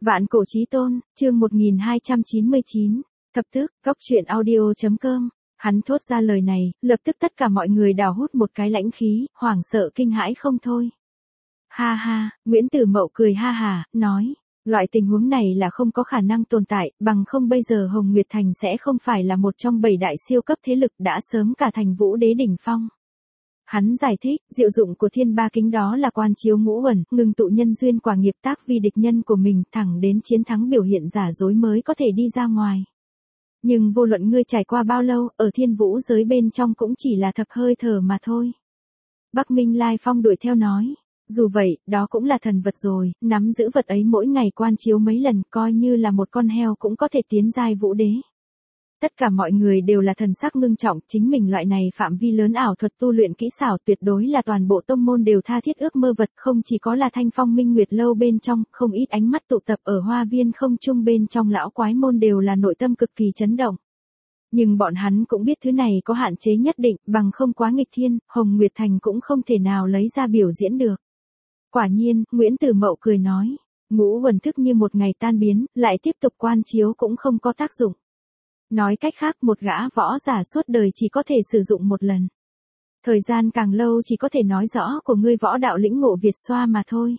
Vạn cổ chí tôn, chương 1299, thập tức, cóc truyện audio.com. Hắn thốt ra lời này, lập tức tất cả mọi người đào hút một cái lãnh khí, hoảng sợ kinh hãi không thôi. Ha ha, Nguyễn Tử Mậu cười ha hả, nói, loại tình huống này là không có khả năng tồn tại, bằng không bây giờ Hồng Nguyệt Thành sẽ không phải là một trong 7 đại siêu cấp thế lực đã sớm cả thành vũ đế đỉnh phong. Hắn giải thích, diệu dụng của thiên ba kính đó là quan chiếu ngũ uẩn, ngừng tụ nhân duyên quả nghiệp tác vì địch nhân của mình, thẳng đến chiến thắng biểu hiện giả dối mới có thể đi ra ngoài. Nhưng vô luận ngươi trải qua bao lâu, ở thiên vũ giới bên trong cũng chỉ là thập hơi thở mà thôi. Bắc Minh Lai Phong đuổi theo nói, dù vậy, đó cũng là thần vật rồi, nắm giữ vật ấy mỗi ngày quan chiếu mấy lần, coi như là một con heo cũng có thể tiến giai vũ đế. Tất cả mọi người đều là thần sắc ngưng trọng, chính mình loại này phạm vi lớn ảo thuật tu luyện kỹ xảo tuyệt đối là toàn bộ tông môn đều tha thiết ước mơ vật, không chỉ có là Thanh Phong Minh Nguyệt lâu bên trong, không ít ánh mắt tụ tập ở hoa viên không trung bên trong lão quái môn đều là nội tâm cực kỳ chấn động. Nhưng bọn hắn cũng biết thứ này có hạn chế nhất định, bằng không quá nghịch thiên, Hồng Nguyệt Thành cũng không thể nào lấy ra biểu diễn được. Quả nhiên, Nguyễn Tử Mậu cười nói, ngũ uẩn thức như một ngày tan biến, lại tiếp tục quan chiếu cũng không có tác dụng. Nói cách khác, một gã võ giả suốt đời chỉ có thể sử dụng một lần. Thời gian càng lâu chỉ có thể nói rõ của ngươi võ đạo lĩnh ngộ Việt xoa mà thôi.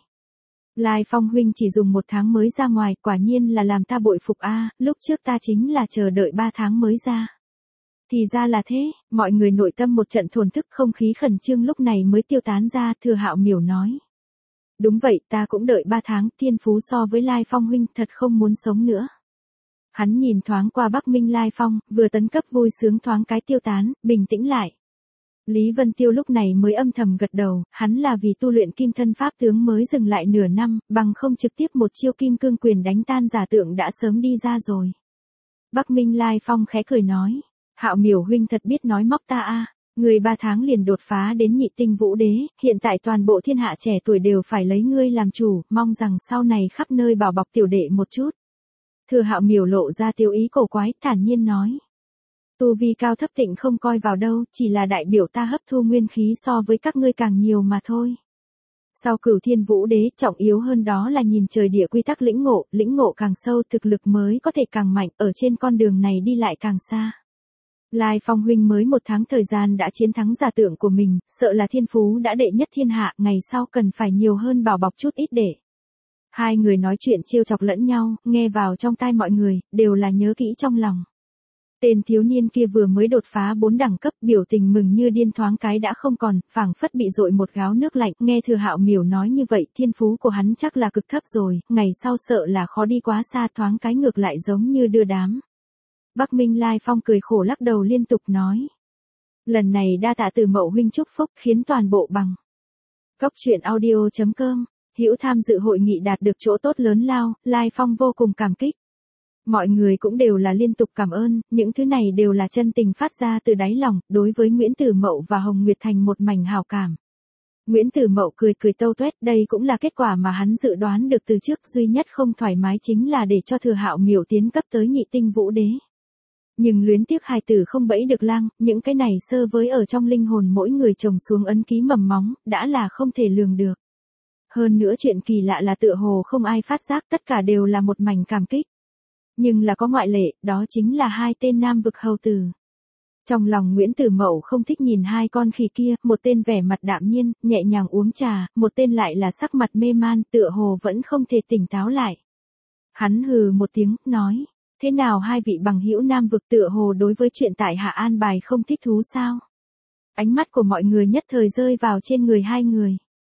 Lai Phong huynh chỉ dùng 1 tháng mới ra ngoài, quả nhiên là làm ta bội phục a, lúc trước ta chính là chờ đợi 3 tháng mới ra. Thì ra là thế, mọi người nội tâm một trận thổn thức, không khí khẩn trương lúc này mới tiêu tán ra, Thừa Hạo miểu nói. Đúng vậy, ta cũng đợi 3 tháng, thiên phú so với Lai Phong huynh thật không muốn sống nữa. Hắn nhìn thoáng qua Bắc Minh Lai Phong, vừa tấn cấp vui sướng thoáng cái tiêu tán, bình tĩnh lại. Lý Vân Tiêu lúc này mới âm thầm gật đầu, hắn là vì tu luyện kim thân pháp tướng mới dừng lại nửa năm, bằng không trực tiếp một chiêu kim cương quyền đánh tan giả tượng đã sớm đi ra rồi. Bắc Minh Lai Phong khẽ cười nói, Hạo miểu huynh thật biết nói móc ta a, người 3 tháng liền đột phá đến nhị tinh vũ đế, hiện tại toàn bộ thiên hạ trẻ tuổi đều phải lấy ngươi làm chủ, mong rằng sau này khắp nơi bảo bọc tiểu đệ một chút. Thừa Hạo miểu lộ ra tiêu ý cổ quái, thản nhiên nói. Tu vi cao thấp tịnh không coi vào đâu, chỉ là đại biểu ta hấp thu nguyên khí so với các ngươi càng nhiều mà thôi. Sau Cửu Thiên Vũ Đế, trọng yếu hơn đó là nhìn trời địa quy tắc lĩnh ngộ càng sâu thực lực mới có thể càng mạnh, ở trên con đường này đi lại càng xa. Lai Phong huynh mới 1 tháng thời gian đã chiến thắng giả tượng của mình, sợ là thiên phú đã đệ nhất thiên hạ, ngày sau cần phải nhiều hơn bảo bọc chút ít để. Hai người nói chuyện trêu chọc lẫn nhau, nghe vào trong tai mọi người, đều là nhớ kỹ trong lòng. Tên thiếu niên kia vừa mới đột phá 4 đẳng cấp, biểu tình mừng như điên thoáng cái đã không còn, phảng phất bị dội một gáo nước lạnh, nghe Thừa Hạo miểu nói như vậy, thiên phú của hắn chắc là cực thấp rồi, ngày sau sợ là khó đi quá xa, thoáng cái ngược lại giống như đưa đám. Bắc Minh Lai Phong cười khổ lắc đầu liên tục nói. Lần này đa tạ Tử Mậu huynh chúc phúc, khiến toàn bộ bằng. Cóc truyện audio.com. Hữu tham dự hội nghị đạt được chỗ tốt lớn lao, Lai Phong vô cùng cảm kích. Mọi người cũng đều là liên tục cảm ơn, những thứ này đều là chân tình phát ra từ đáy lòng, đối với Nguyễn Tử Mậu và Hồng Nguyệt Thành một mảnh hào cảm. Nguyễn Tử Mậu cười cười tâu tuét, đây cũng là kết quả mà hắn dự đoán được từ trước, duy nhất không thoải mái chính là để cho Thừa Hạo miểu tiến cấp tới nhị tinh vũ đế. Nhưng luyến tiếc hài tử không bẫy được lang, những cái này sơ với ở trong linh hồn mỗi người trồng xuống ấn ký mầm móng, đã là không thể lường được. Hơn nữa chuyện kỳ lạ là tựa hồ không ai phát giác, tất cả đều là một mảnh cảm kích. Nhưng là có ngoại lệ, đó chính là 2 tên nam vực hầu tử. Trong lòng Nguyễn Tử Mậu không thích nhìn 2 con khỉ kia, một tên vẻ mặt đạm nhiên, nhẹ nhàng uống trà, một tên lại là sắc mặt mê man, tựa hồ vẫn không thể tỉnh táo lại. Hắn hừ một tiếng, nói, thế nào 2 vị bằng hữu nam vực tựa hồ đối với chuyện tại Hạ An Bài không thích thú sao? Ánh mắt của mọi người nhất thời rơi vào trên người 2 người.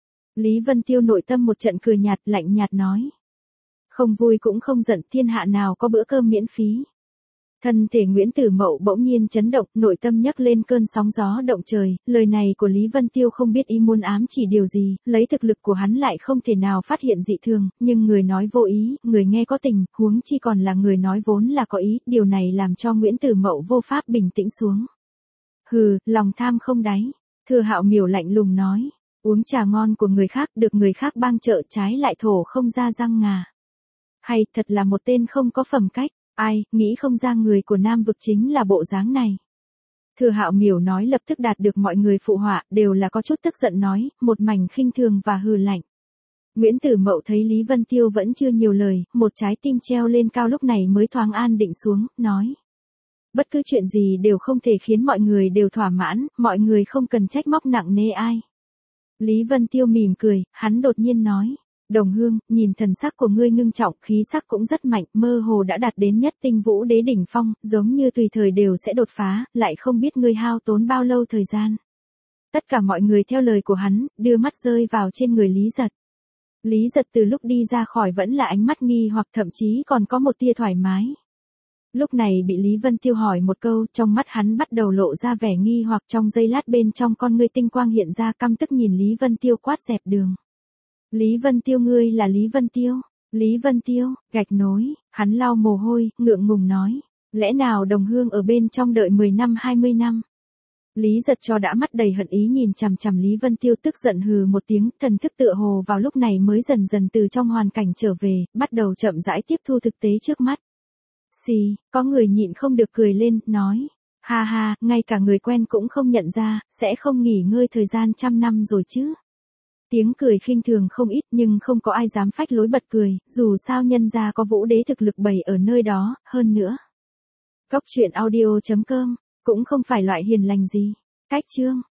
Lý Vân Tiêu nội tâm một trận cười nhạt, lạnh nhạt nói. Không vui cũng không giận, thiên hạ nào có bữa cơm miễn phí. Thân thể Nguyễn Tử Mậu bỗng nhiên chấn động, nội tâm nhấc lên cơn sóng gió động trời, lời này của Lý Vân Tiêu không biết ý muốn ám chỉ điều gì, lấy thực lực của hắn lại không thể nào phát hiện dị thường, nhưng người nói vô ý, người nghe có tình, huống chi còn là người nói vốn là có ý, điều này làm cho Nguyễn Tử Mậu vô pháp bình tĩnh xuống. Hừ, lòng tham không đáy, Thừa Hạo miểu lạnh lùng nói. Uống trà ngon của người khác, được người khác bang trợ, trái lại thổ không ra răng ngà. Hay, thật là một tên không có phẩm cách, ai, nghĩ không ra người của Nam vực chính là bộ dáng này. Thừa Hạo miểu nói lập tức đạt được mọi người phụ họa, đều là có chút tức giận nói, một mảnh khinh thường và hừ lạnh. Nguyễn Tử Mậu thấy Lý Vân Tiêu vẫn chưa nhiều lời, một trái tim treo lên cao lúc này mới thoáng an định xuống, nói. Bất cứ chuyện gì đều không thể khiến mọi người đều thỏa mãn, mọi người không cần trách móc nặng nề ai. Lý Vân Tiêu mỉm cười, hắn đột nhiên nói. Đồng Hương, nhìn thần sắc của ngươi ngưng trọng, khí sắc cũng rất mạnh, mơ hồ đã đạt đến nhất tinh vũ đế đỉnh phong, giống như tùy thời đều sẽ đột phá, lại không biết ngươi hao tốn bao lâu thời gian. Tất cả mọi người theo lời của hắn, đưa mắt rơi vào trên người Lý Giật. Lý Giật từ lúc đi ra khỏi vẫn là ánh mắt nghi hoặc thậm chí còn có một tia thoải mái. Lúc này bị Lý Vân Tiêu hỏi một câu, trong mắt hắn bắt đầu lộ ra vẻ nghi hoặc, trong giây lát bên trong con ngươi tinh quang hiện ra, căm tức nhìn Lý Vân Tiêu quát dẹp đường. Lý Vân Tiêu, ngươi là Lý Vân Tiêu? Lý Vân Tiêu, gạch nối, hắn lau mồ hôi, ngượng ngùng nói. Lẽ nào Đồng Hương ở bên trong đợi 10 năm 20 năm? Lý Giật cho đã mắt đầy hận ý nhìn chằm chằm Lý Vân Tiêu, tức giận hừ một tiếng, thần thức tựa hồ vào lúc này mới dần dần từ trong hoàn cảnh trở về, bắt đầu chậm rãi tiếp thu thực tế trước mắt. Xì, có người nhịn không được cười lên, nói. Ha ha, ngay cả người quen cũng không nhận ra, sẽ không nghỉ ngơi thời gian 100 năm rồi chứ. Tiếng cười khinh thường không ít nhưng không có ai dám phách lối bật cười, dù sao nhân gia có vũ đế thực lực bày ở nơi đó, hơn nữa. Cóc truyện audio.com, cũng không phải loại hiền lành gì. Cách chương.